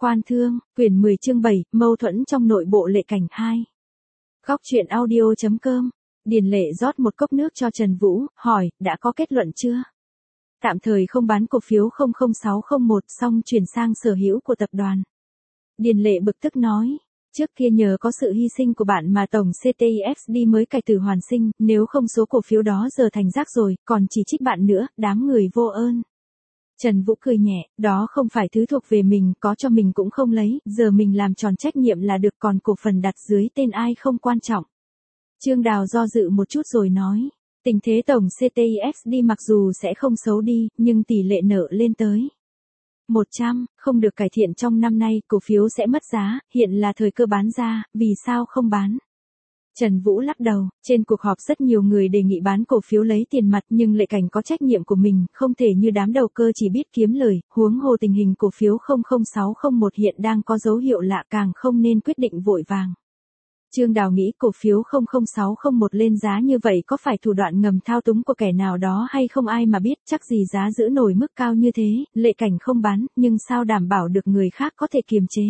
Quan Thương, quyển 10 chương 7, mâu thuẫn trong nội bộ Lệ Cảnh 2. Góc truyện audio.com. Điền Lệ rót một cốc nước cho Trần Vũ, hỏi, đã có kết luận chưa? Tạm thời không bán cổ phiếu 00601 xong chuyển sang sở hữu của tập đoàn. Điền Lệ bực tức nói, trước kia nhờ có sự hy sinh của bạn mà tổng CTIFD mới cải tử hoàn sinh, nếu không số cổ phiếu đó giờ thành rác rồi, còn chỉ trích bạn nữa, đám người vô ơn. Trần Vũ cười nhẹ, đó không phải thứ thuộc về mình, có cho mình cũng không lấy, giờ mình làm tròn trách nhiệm là được, còn cổ phần đặt dưới tên ai không quan trọng. Trương Đào do dự một chút rồi nói, tình thế tổng CTIFD mặc dù sẽ không xấu đi, nhưng tỷ lệ nợ lên tới 100, không được cải thiện trong năm nay, cổ phiếu sẽ mất giá, hiện là thời cơ bán ra, vì sao không bán? Trần Vũ lắc đầu, trên cuộc họp rất nhiều người đề nghị bán cổ phiếu lấy tiền mặt, nhưng Lệ Cảnh có trách nhiệm của mình, không thể như đám đầu cơ chỉ biết kiếm lời, huống hồ tình hình cổ phiếu 00601 hiện đang có dấu hiệu lạ, càng không nên quyết định vội vàng. Trương Đào nghĩ cổ phiếu 00601 lên giá như vậy có phải thủ đoạn ngầm thao túng của kẻ nào đó hay không, ai mà biết, chắc gì giá giữ nổi mức cao như thế, Lệ Cảnh không bán, nhưng sao đảm bảo được người khác có thể kiềm chế.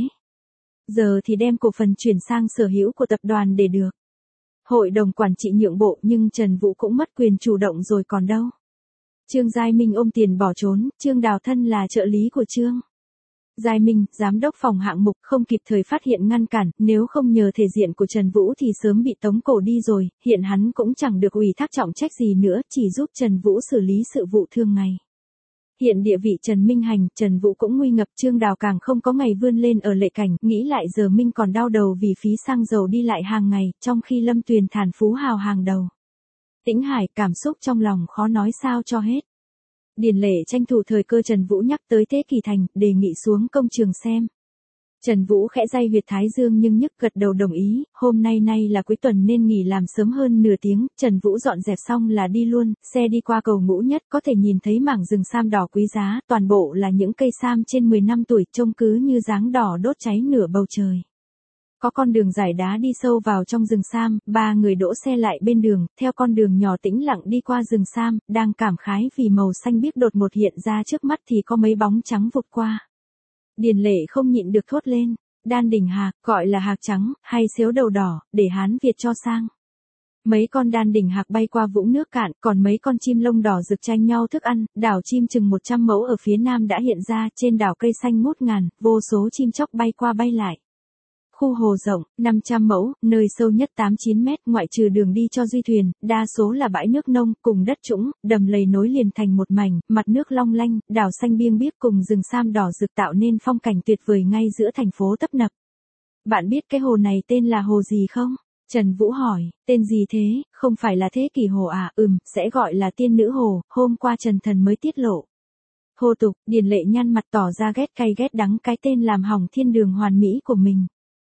Giờ thì đem cổ phần chuyển sang sở hữu của tập đoàn để được. Hội đồng quản trị nhượng bộ, nhưng Trần Vũ cũng mất quyền chủ động rồi còn đâu. Trương Giai Minh ôm tiền bỏ trốn, Trương Đào thân là trợ lý của Trương Giai Minh, giám đốc phòng hạng mục, không kịp thời phát hiện ngăn cản, nếu không nhờ thể diện của Trần Vũ thì sớm bị tống cổ đi rồi, hiện hắn cũng chẳng được ủy thác trọng trách gì nữa, chỉ giúp Trần Vũ xử lý sự vụ thường ngày. Hiện địa vị Trần Minh hành, Trần Vũ cũng nguy ngập, Trương Đào càng không có ngày vươn lên ở Lệ Cảnh, nghĩ lại giờ Minh còn đau đầu vì phí xăng dầu đi lại hàng ngày, trong khi Lâm Tuyền thản phú hào hàng đầu. Tĩnh Hải, cảm xúc trong lòng khó nói sao cho hết. Điền Lệ tranh thủ thời cơ Trần Vũ nhắc tới Thế Kỳ Thành, đề nghị xuống công trường xem. Trần Vũ khẽ day huyệt thái dương nhưng nhức gật đầu đồng ý, hôm nay là cuối tuần nên nghỉ làm sớm hơn nửa tiếng, Trần Vũ dọn dẹp xong là đi luôn, xe đi qua cầu Ngũ Nhất có thể nhìn thấy mảng rừng sam đỏ quý giá, toàn bộ là những cây sam trên 10 năm tuổi, trông cứ như dáng đỏ đốt cháy nửa bầu trời. Có con đường dải đá đi sâu vào trong rừng sam, ba người đỗ xe lại bên đường, theo con đường nhỏ tĩnh lặng đi qua rừng sam, đang cảm khái vì màu xanh biếc đột ngột hiện ra trước mắt thì có mấy bóng trắng vụt qua. Điền Lệ không nhịn được thốt lên, đan đỉnh hạc, gọi là hạc trắng, hay xếu đầu đỏ, để Hán Việt cho sang. Mấy con đan đỉnh hạc bay qua vũng nước cạn, còn mấy con chim lông đỏ rực tranh nhau thức ăn, đảo chim chừng 100 mẫu ở phía nam đã hiện ra, trên đảo cây xanh ngút ngàn, vô số chim chóc bay qua bay lại. Khu hồ rộng, 500 mẫu, nơi sâu nhất 8-9 mét, ngoại trừ đường đi cho duy thuyền, đa số là bãi nước nông, cùng đất trũng, đầm lầy nối liền thành một mảnh, mặt nước long lanh, đảo xanh biêng biếc cùng rừng sam đỏ rực tạo nên phong cảnh tuyệt vời ngay giữa thành phố tấp nập. Bạn biết cái hồ này tên là hồ gì không? Trần Vũ hỏi, tên gì thế, không phải là Thế Kỷ Hồ à? Sẽ gọi là Tiên Nữ Hồ, hôm qua Trần Thần mới tiết lộ. Hồ tục, Điền Lệ nhăn mặt tỏ ra ghét cay ghét đắng cái tên làm hỏng thiên đường hoàn mỹ của mình.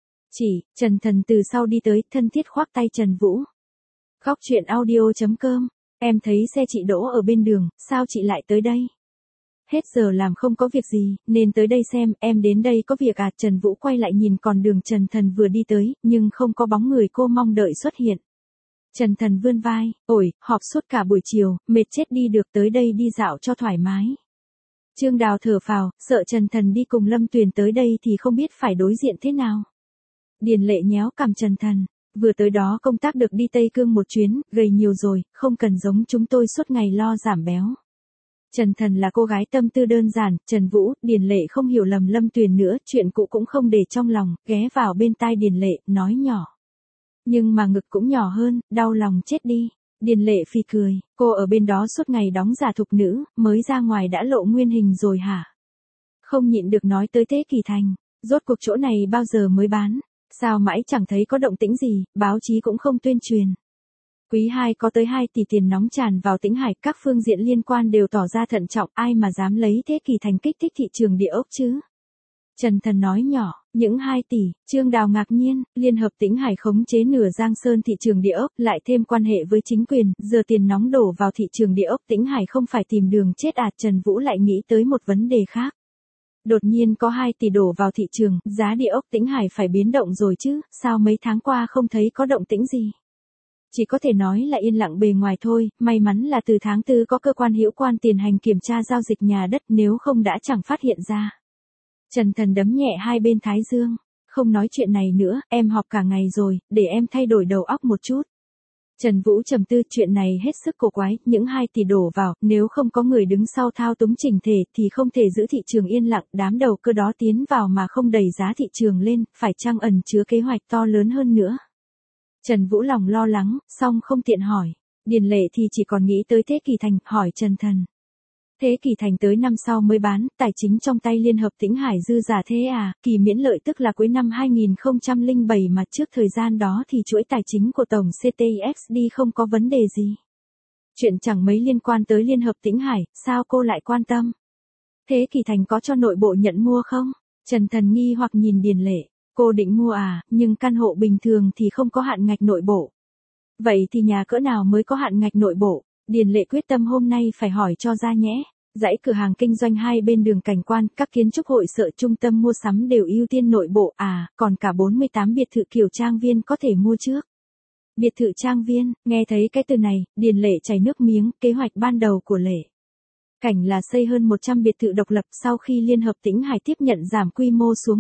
Trần Thần từ sau đi tới, thân thiết khoác tay Trần Vũ. Góc truyện audio.com, em thấy xe chị đỗ ở bên đường, sao chị lại tới đây? Hết giờ làm không có việc gì, nên tới đây xem, em đến đây có việc à? Trần Vũ quay lại nhìn con đường Trần Thần vừa đi tới, nhưng không có bóng người cô mong đợi xuất hiện. Trần Thần vươn vai, ổi, họp suốt cả buổi chiều, mệt chết đi được, tới đây đi dạo cho thoải mái. Trương Đào thở phào, sợ Trần Thần đi cùng Lâm Tuyền tới đây thì không biết phải đối diện thế nào. Điền Lệ nhéo cằm Trần Thần, vừa tới đó công tác được đi Tây Cương một chuyến, gầy nhiều rồi, không cần giống chúng tôi suốt ngày lo giảm béo. Trần Thần là cô gái tâm tư đơn giản, Trần Vũ, Điền Lệ không hiểu lầm Lâm Tuyền nữa, chuyện cũ cũng không để trong lòng, ghé vào bên tai Điền Lệ, nói nhỏ. Nhưng mà ngực cũng nhỏ hơn, đau lòng chết đi. Điền Lệ phì cười, cô ở bên đó suốt ngày đóng giả thục nữ, mới ra ngoài đã lộ nguyên hình rồi hả? Không nhịn được nói tới Thế Kỳ Thành, rốt cuộc chỗ này bao giờ mới bán? Sao mãi chẳng thấy có động tĩnh gì, báo chí cũng không tuyên truyền. Quý 2 có tới 2 tỷ tiền nóng tràn vào Tĩnh Hải, các phương diện liên quan đều tỏ ra thận trọng, ai mà dám lấy Thế Kỳ Thành kích thích thị trường địa ốc chứ? Trần Thần nói nhỏ, những 2 tỷ, Trương Đào ngạc nhiên, Liên hợp Tĩnh Hải khống chế nửa Giang Sơn thị trường địa ốc, lại thêm quan hệ với chính quyền, giờ tiền nóng đổ vào thị trường địa ốc Tĩnh Hải không phải tìm đường chết à? Trần Vũ lại nghĩ tới một vấn đề khác. Đột nhiên có 2 tỷ đổ vào thị trường, giá địa ốc Tĩnh Hải phải biến động rồi chứ, sao mấy tháng qua không thấy có động tĩnh gì? Chỉ có thể nói là yên lặng bề ngoài thôi, may mắn là từ tháng 4 có cơ quan hữu quan tiền hành kiểm tra giao dịch nhà đất, nếu không đã chẳng phát hiện ra. Trần Thần đấm nhẹ hai bên thái dương. Không nói chuyện này nữa, em họp cả ngày rồi, để em thay đổi đầu óc một chút. Trần Vũ trầm tư, chuyện này hết sức cổ quái, những 2 tỷ đổ vào, nếu không có người đứng sau thao túng chỉnh thể thì không thể giữ thị trường yên lặng, đám đầu cơ đó tiến vào mà không đẩy giá thị trường lên, phải chăng ẩn chứa kế hoạch to lớn hơn nữa. Trần Vũ lòng lo lắng, song không tiện hỏi. Điền Lệ thì chỉ còn nghĩ tới Thế Kỳ Thành, hỏi Trần Thần. Thế Kỳ Thành tới năm sau mới bán, tài chính trong tay Liên Hợp Tĩnh Hải dư giả thế à, kỳ miễn lợi tức là cuối năm 2007 mà trước thời gian đó thì chuỗi tài chính của tổng CTXD không có vấn đề gì. Chuyện chẳng mấy liên quan tới Liên Hợp Tĩnh Hải, sao cô lại quan tâm? Thế Kỳ Thành có cho nội bộ nhận mua không? Trần Thần nghi hoặc nhìn Điền Lệ, cô định mua à, nhưng căn hộ bình thường thì không có hạn ngạch nội bộ. Vậy thì nhà cỡ nào mới có hạn ngạch nội bộ? Điền Lệ quyết tâm hôm nay phải hỏi cho ra nhẽ. Dãy cửa hàng kinh doanh hai bên đường Cảnh Quan, các kiến trúc hội sở trung tâm mua sắm đều ưu tiên nội bộ à, còn cả 48 biệt thự kiểu trang viên có thể mua trước. Biệt thự trang viên, nghe thấy cái từ này, Điền Lệ chảy nước miếng, kế hoạch ban đầu của Lệ Cảnh là xây hơn 100 biệt thự độc lập sau khi Liên Hợp Tĩnh Hải tiếp nhận giảm quy mô xuống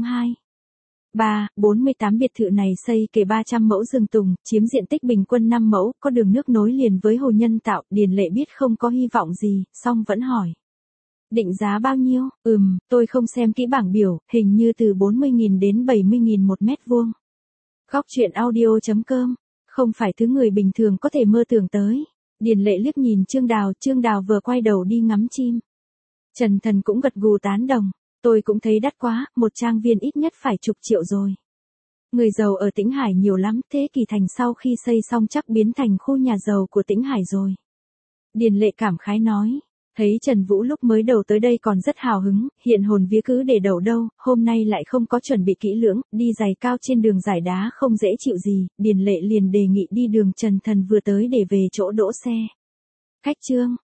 48 biệt thự này xây kề 300 mẫu rừng tùng, chiếm diện tích bình quân 5 mẫu, có đường nước nối liền với hồ nhân tạo, Điền Lệ biết không có hy vọng gì, song vẫn hỏi. Định giá bao nhiêu? Tôi không xem kỹ bảng biểu, hình như từ 40.000 đến 70.000 một mét vuông. Góc truyện audio.com, không phải thứ người bình thường có thể mơ tưởng tới. Điền Lệ liếc nhìn Trương Đào vừa quay đầu đi ngắm chim. Trần Thần cũng gật gù tán đồng, tôi cũng thấy đắt quá, một trang viên ít nhất phải chục triệu rồi. Người giàu ở Tĩnh Hải nhiều lắm, Thế Kỳ Thành sau khi xây xong chắc biến thành khu nhà giàu của Tĩnh Hải rồi. Điền Lệ cảm khái nói. Thấy Trần Vũ lúc mới đầu tới đây còn rất hào hứng, hiện hồn vía cứ để đầu đâu, hôm nay lại không có chuẩn bị kỹ lưỡng, đi giày cao trên đường giải đá không dễ chịu gì, Điền Lệ liền đề nghị đi đường Trần Thần vừa tới để về chỗ đỗ xe. Khách Trương,